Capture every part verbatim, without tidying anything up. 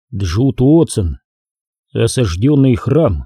Джуд Уотсон. Осажденный храм.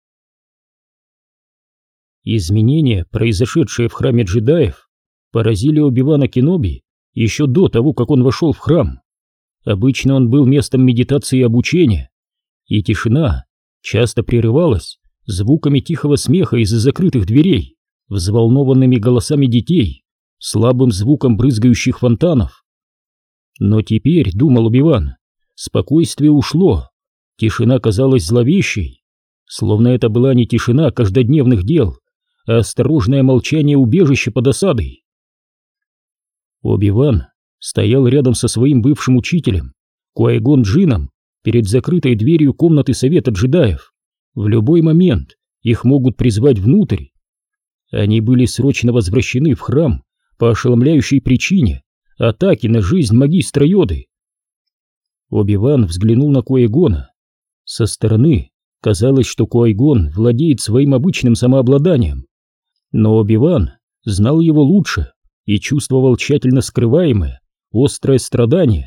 Изменения, произошедшие в храме джедаев, поразили Оби-Вана Кеноби еще до того, как он вошел в храм. Обычно он был местом медитации и обучения, и тишина часто прерывалась звуками тихого смеха из-за закрытых дверей, взволнованными голосами детей, слабым звуком брызгающих фонтанов. Но теперь, думал Оби-Ван, спокойствие ушло, тишина казалась зловещей, словно это была не тишина каждодневных дел, а осторожное молчание убежища под осадой. Оби-Ван стоял рядом со своим бывшим учителем, Куай-Гон Джинном, перед закрытой дверью комнаты Совета джедаев. В любой момент их могут призвать внутрь. Они были срочно возвращены в храм по ошеломляющей причине атаки на жизнь магистра Йоды. Оби-Ван взглянул на Куай-Гона. Со стороны казалось, что Куай-Гон владеет своим обычным самообладанием, но Оби-Ван знал его лучше и чувствовал тщательно скрываемое, острое страдание.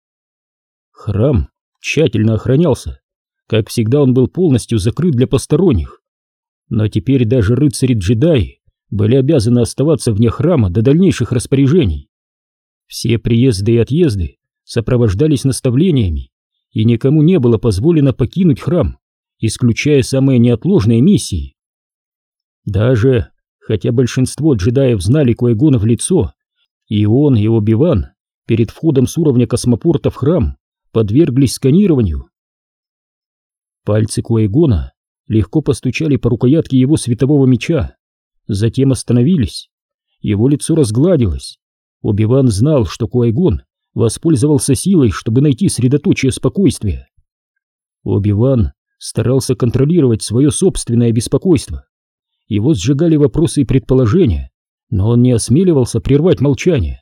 Храм тщательно охранялся, как всегда он был полностью закрыт для посторонних, но теперь даже рыцари-джедаи были обязаны оставаться вне храма до дальнейших распоряжений. Все приезды и отъезды сопровождались наставлениями, и никому не было позволено покинуть храм, исключая самые неотложные миссии. Даже хотя большинство джедаев знали Куай-Гона в лицо, и он, и Оби-Ван перед входом с уровня космопорта в храм подверглись сканированию. Пальцы Куай-Гона легко постучали по рукоятке его светового меча, затем остановились. Его лицо разгладилось. Оби-Ван знал, что Куай-Гон воспользовался силой, чтобы найти средоточие спокойствия. Оби-Ван старался контролировать свое собственное беспокойство. Его сжигали вопросы и предположения, но он не осмеливался прервать молчание.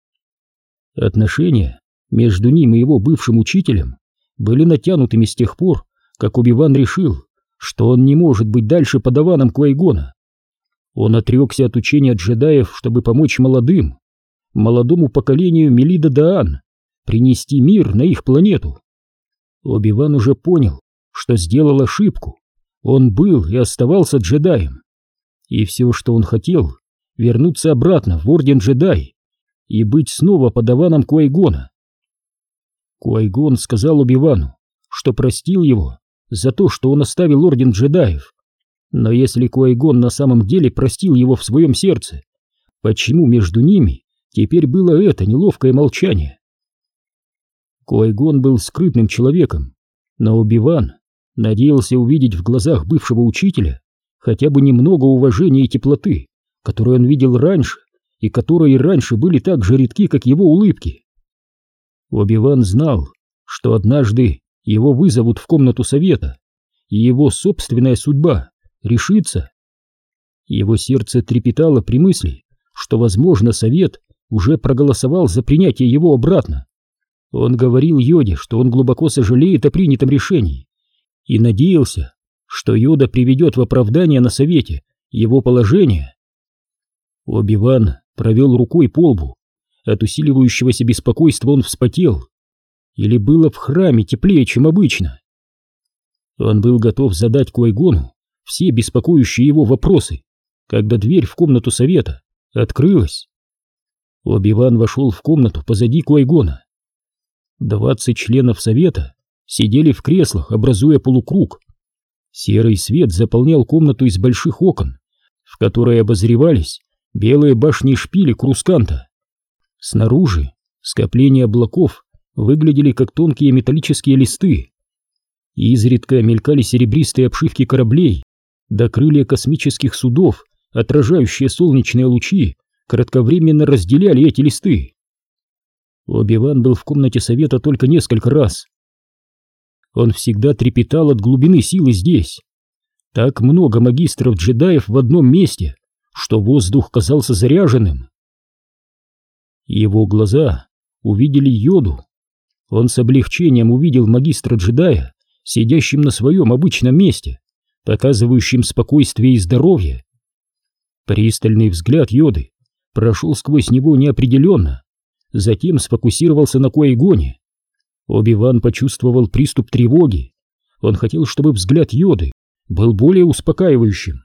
Отношения между ним и его бывшим учителем были натянутыми с тех пор, как Оби-Ван решил, что он не может быть дальше подаваном Куай-Гона. Он отрекся от учения джедаев, чтобы помочь молодым, молодому поколению Мелида Даан принести мир на их планету. Оби-Ван уже понял, что сделал ошибку. Он был и оставался джедаем. И все, что он хотел, вернуться обратно в Орден Джедай и быть снова подаваном Куай-Гона. Куай-Гон сказал Оби-Вану, что простил его за то, что он оставил Орден Джедаев. Но если Куай-Гон на самом деле простил его в своем сердце, почему между ними теперь было это неловкое молчание? Куай-Гон был скрытным человеком, но Оби-Ван надеялся увидеть в глазах бывшего учителя хотя бы немного уважения и теплоты, которые он видел раньше и которые и раньше были так же редки, как его улыбки. Оби-Ван знал, что однажды его вызовут в комнату совета, и его собственная судьба решится. Его сердце трепетало при мысли, что, возможно, совет уже проголосовал за принятие его обратно. Он говорил Йоде, что он глубоко сожалеет о принятом решении, и надеялся, что Йода приведет в оправдание на совете его положение. Оби-Ван провел рукой по лбу. От усиливающегося беспокойства он вспотел. Или было в храме теплее, чем обычно? Он был готов задать Куай-Гону все беспокоящие его вопросы, когда дверь в комнату совета открылась. Оби-Ван вошел в комнату позади Куай-Гона. Двадцать членов совета сидели в креслах, образуя полукруг. Серый свет заполнял комнату из больших окон, в которые обозревались белые башни и шпили Крусканта. Снаружи скопления облаков выглядели как тонкие металлические листы. Изредка мелькали серебристые обшивки кораблей, да крылья космических судов, отражающие солнечные лучи, кратковременно разделяли эти листы. Оби-Ван был в комнате совета только несколько раз. Он всегда трепетал от глубины силы здесь. Так много магистров-джедаев в одном месте, что воздух казался заряженным. Его глаза увидели Йоду. Он с облегчением увидел магистра-джедая, сидящим на своем обычном месте, показывающим спокойствие и здоровье. Пристальный взгляд Йоды прошел сквозь него неопределенно, затем сфокусировался на Куай-Гоне. Оби-Ван почувствовал приступ тревоги. Он хотел, чтобы взгляд Йоды был более успокаивающим.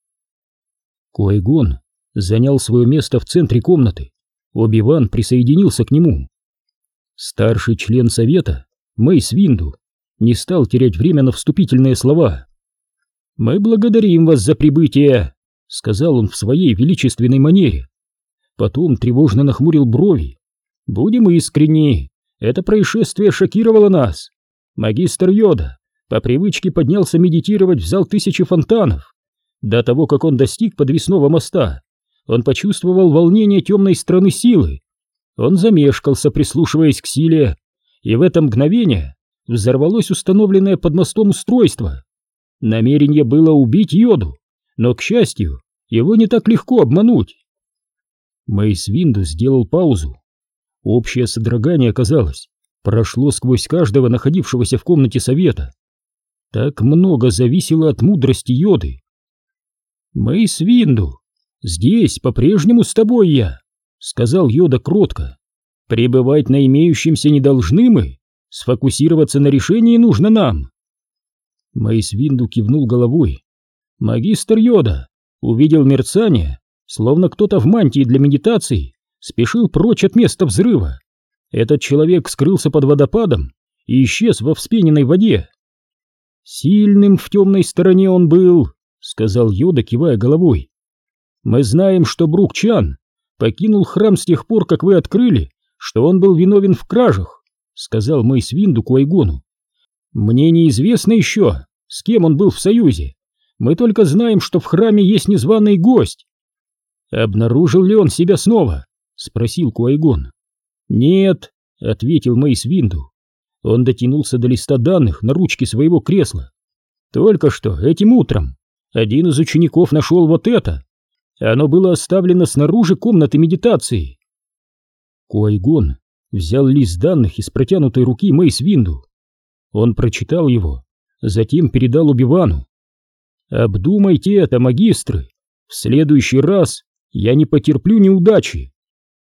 Ки-Гон занял свое место в центре комнаты. Оби-Ван присоединился к нему. Старший член совета, Мейс Винду, не стал терять время на вступительные слова. «Мы благодарим вас за прибытие», — сказал он в своей величественной манере. Потом тревожно нахмурил брови. «Будем искренни, это происшествие шокировало нас. Магистр Йода по привычке поднялся медитировать в зал тысячи фонтанов. До того, как он достиг подвесного моста, он почувствовал волнение темной стороны силы. Он замешкался, прислушиваясь к силе, и в это мгновение взорвалось установленное под мостом устройство. Намерение было убить Йоду, но, к счастью, его не так легко обмануть». Мейс Винду сделал паузу. Общее содрогание, казалось, прошло сквозь каждого находившегося в комнате совета. Так много зависело от мудрости Йоды. «Мейс Винду, здесь по-прежнему с тобой я», — сказал Йода кротко. «Пребывать на имеющемся не должны мы, сфокусироваться на решении нужно нам». Мейс Винду кивнул головой. Магистр Йода увидел мерцание, словно кто-то в мантии для медитации спешил прочь от места взрыва. Этот человек скрылся под водопадом и исчез во вспененной воде. «Сильным в темной стороне он был», — сказал Йода, кивая головой. «Мы знаем, что Брук-чан покинул храм с тех пор, как вы открыли, что он был виновен в кражах», — сказал Мейс Винду Ки-Гону. «Мне неизвестно еще, с кем он был в союзе. Мы только знаем, что в храме есть незваный гость». «Обнаружил ли он себя снова?» — спросил Ки-Гон. «Нет», — ответил Мейс Винду. Он дотянулся до листа данных на ручке своего кресла. «Только что, этим утром, один из учеников нашел вот это. Оно было оставлено снаружи комнаты медитации». Ки-Гон взял лист данных из протянутой руки Мейс Винду. Он прочитал его, затем передал Оби-Вану. «Обдумайте это, магистры. В следующий раз я не потерплю неудачи».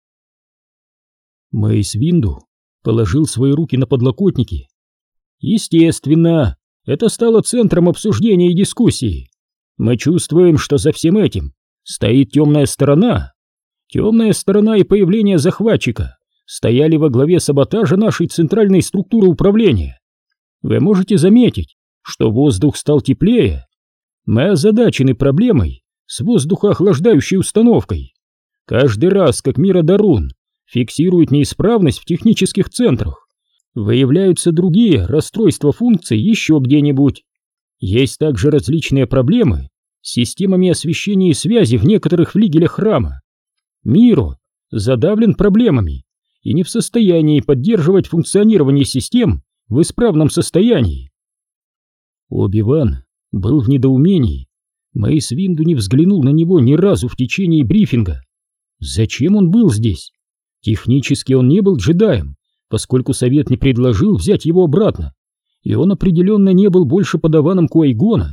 Мейс Винду положил свои руки на подлокотники. «Естественно, это стало центром обсуждения и дискуссии. Мы чувствуем, что за всем этим стоит темная сторона. Темная сторона и появление захватчика стояли во главе саботажа нашей центральной структуры управления. Вы можете заметить, что воздух стал теплее. Мы озадачены проблемой с воздухоохлаждающей установкой. Каждый раз, как Мира Дарун фиксирует неисправность в технических центрах, выявляются другие расстройства функций еще где-нибудь. Есть также различные проблемы с системами освещения и связи в некоторых флигелях храма. Миро задавлен проблемами и не в состоянии поддерживать функционирование систем в исправном состоянии». Оби-Ван был в недоумении. Мейс Винду не взглянул на него ни разу в течение брифинга. Зачем он был здесь? Технически он не был джедаем, поскольку совет не предложил взять его обратно, и он определенно не был больше подаваном Ки-Гона.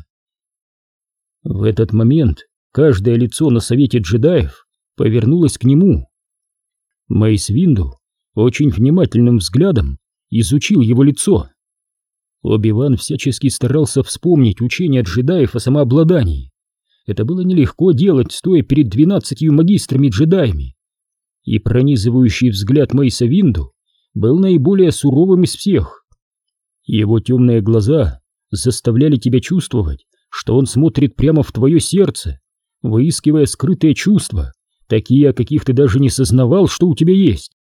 В этот момент каждое лицо на совете джедаев повернулось к нему. Мейс Винду очень внимательным взглядом изучил его лицо. Оби-Ван всячески старался вспомнить учения джедаев о самообладании. Это было нелегко делать, стоя перед двенадцатью магистрами-джедаями. И пронизывающий взгляд Мейса Винду был наиболее суровым из всех. Его темные глаза заставляли тебя чувствовать, что он смотрит прямо в твое сердце, выискивая скрытые чувства, такие, о каких ты даже не сознавал, что у тебя есть.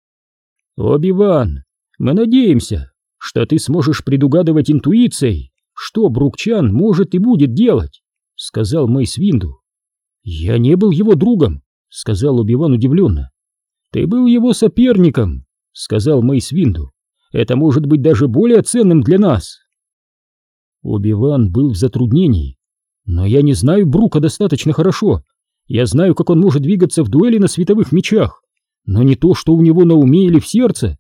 «Оби-Ван, мы надеемся, что ты сможешь предугадывать интуицией, что Брук-чан может и будет делать», — сказал Мейс Винду. «Я не был его другом», — сказал Оби-Ван удивленно. «Ты был его соперником», — сказал Мейс Винду. «Это может быть даже более ценным для нас». Оби-Ван был в затруднении. «Но я не знаю Брука достаточно хорошо. Я знаю, как он может двигаться в дуэли на световых мечах, но не то, что у него на уме или в сердце».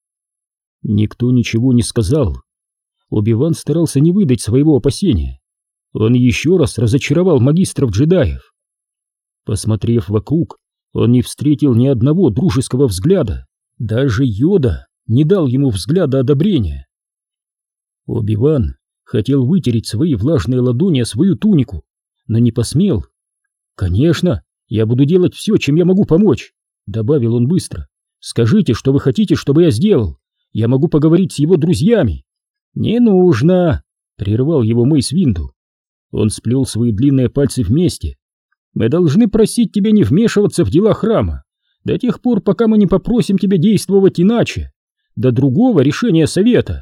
Никто ничего не сказал. Оби-Ван старался не выдать своего опасения. Он еще раз разочаровал магистров-джедаев. Посмотрев вокруг, он не встретил ни одного дружеского взгляда. Даже Йода не дал ему взгляда одобрения. Оби-Ван хотел вытереть свои влажные ладони о свою тунику, но не посмел. «Конечно, я буду делать все, чем я могу помочь», — добавил он быстро. «Скажите, что вы хотите, чтобы я сделал. Я могу поговорить с его друзьями». «Не нужно», — прервал его Мейс Винду. Он сплел свои длинные пальцы вместе. «Мы должны просить тебя не вмешиваться в дела храма до тех пор, пока мы не попросим тебя действовать иначе, до другого решения совета».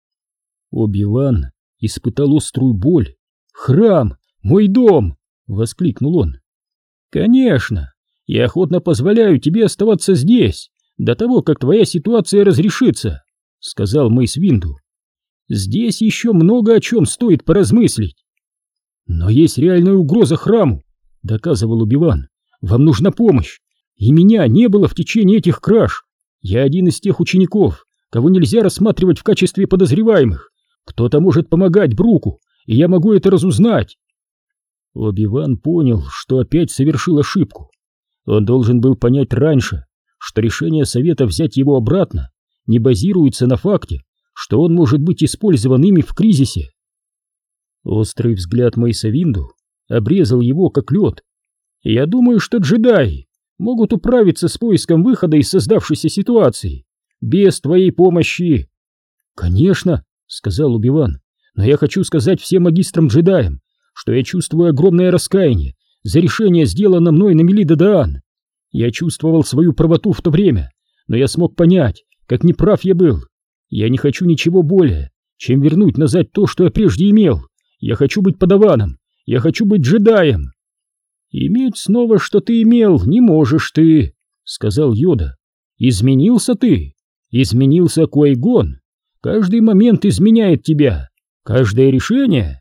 Оби-Ван испытал острую боль. «Храм! Мой дом!» — воскликнул он. «Конечно! Я охотно позволяю тебе оставаться здесь до того, как твоя ситуация разрешится», — сказал Мейс Винду. «Здесь еще много о чем стоит поразмыслить». «Но есть реальная угроза храму», — доказывал Оби-Ван. «Вам нужна помощь, и меня не было в течение этих краж. Я один из тех учеников, кого нельзя рассматривать в качестве подозреваемых. Кто-то может помогать Бруку, и я могу это разузнать». Оби-Ван понял, что опять совершил ошибку. Он должен был понять раньше, что решение совета взять его обратно не базируется на факте, что он может быть использован ими в кризисе. Острый взгляд Мейса Винду обрезал его как лед. «Я думаю, что джедаи могут управиться с поиском выхода из создавшейся ситуации без твоей помощи». «Конечно», — сказал Оби-Ван, — «но я хочу сказать всем магистрам-джедаям, что я чувствую огромное раскаяние за решение, сделанное мной на Мелида-Даан. Я чувствовал свою правоту в то время, но я смог понять, как неправ я был. Я не хочу ничего более, чем вернуть назад то, что я прежде имел. Я хочу быть подаваном, я хочу быть джедаем». «Иметь снова, что ты имел, не можешь ты», — сказал Йода. «Изменился ты, изменился Куай-Гон. Каждый момент изменяет тебя, каждое решение».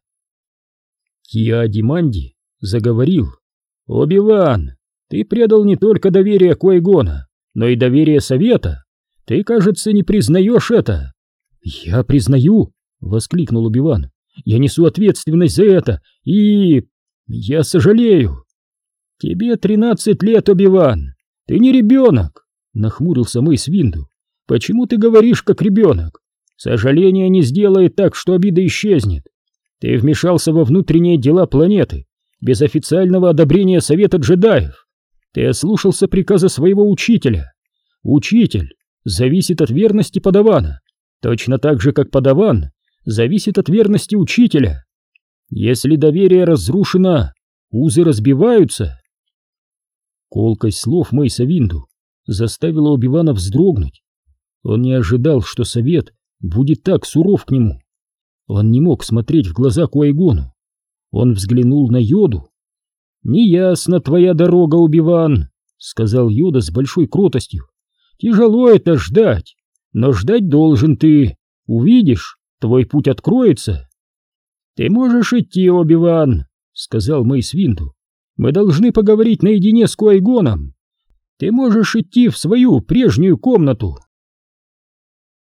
Киа-Ди-Манди заговорил. «Оби-Ван, ты предал не только доверие Куай-Гона, но и доверие совета. Ты, кажется, не признаешь это». «Я признаю», — воскликнул Оби-Ван. «Я несу ответственность за это, и... я сожалею». «Тебе тринадцать лет, Оби-Ван. Ты не ребенок», — нахмурился Мейс Винду. «Почему ты говоришь как ребенок? Сожаление не сделает так, что обида исчезнет. Ты вмешался во внутренние дела планеты без официального одобрения Совета джедаев. Ты ослушался приказа своего учителя. Учитель зависит от верности подавана, точно так же, как подаван зависит от верности учителя. Если доверие разрушено, узы разбиваются». Колкость слов Мейса Винду заставила Оби-Вана вздрогнуть. Он не ожидал, что совет будет так суров к нему. Он не мог смотреть в глаза Куай-Гону. Он взглянул на Йоду. «Неясна твоя дорога, Оби-Ван», — сказал Йода с большой кротостью. «Тяжело это ждать, но ждать должен ты. Увидишь, твой путь откроется». «Ты можешь идти, Оби-Ван», — сказал Мейс Винду. «Мы должны поговорить наедине с Куай-Гоном. Ты можешь идти в свою прежнюю комнату».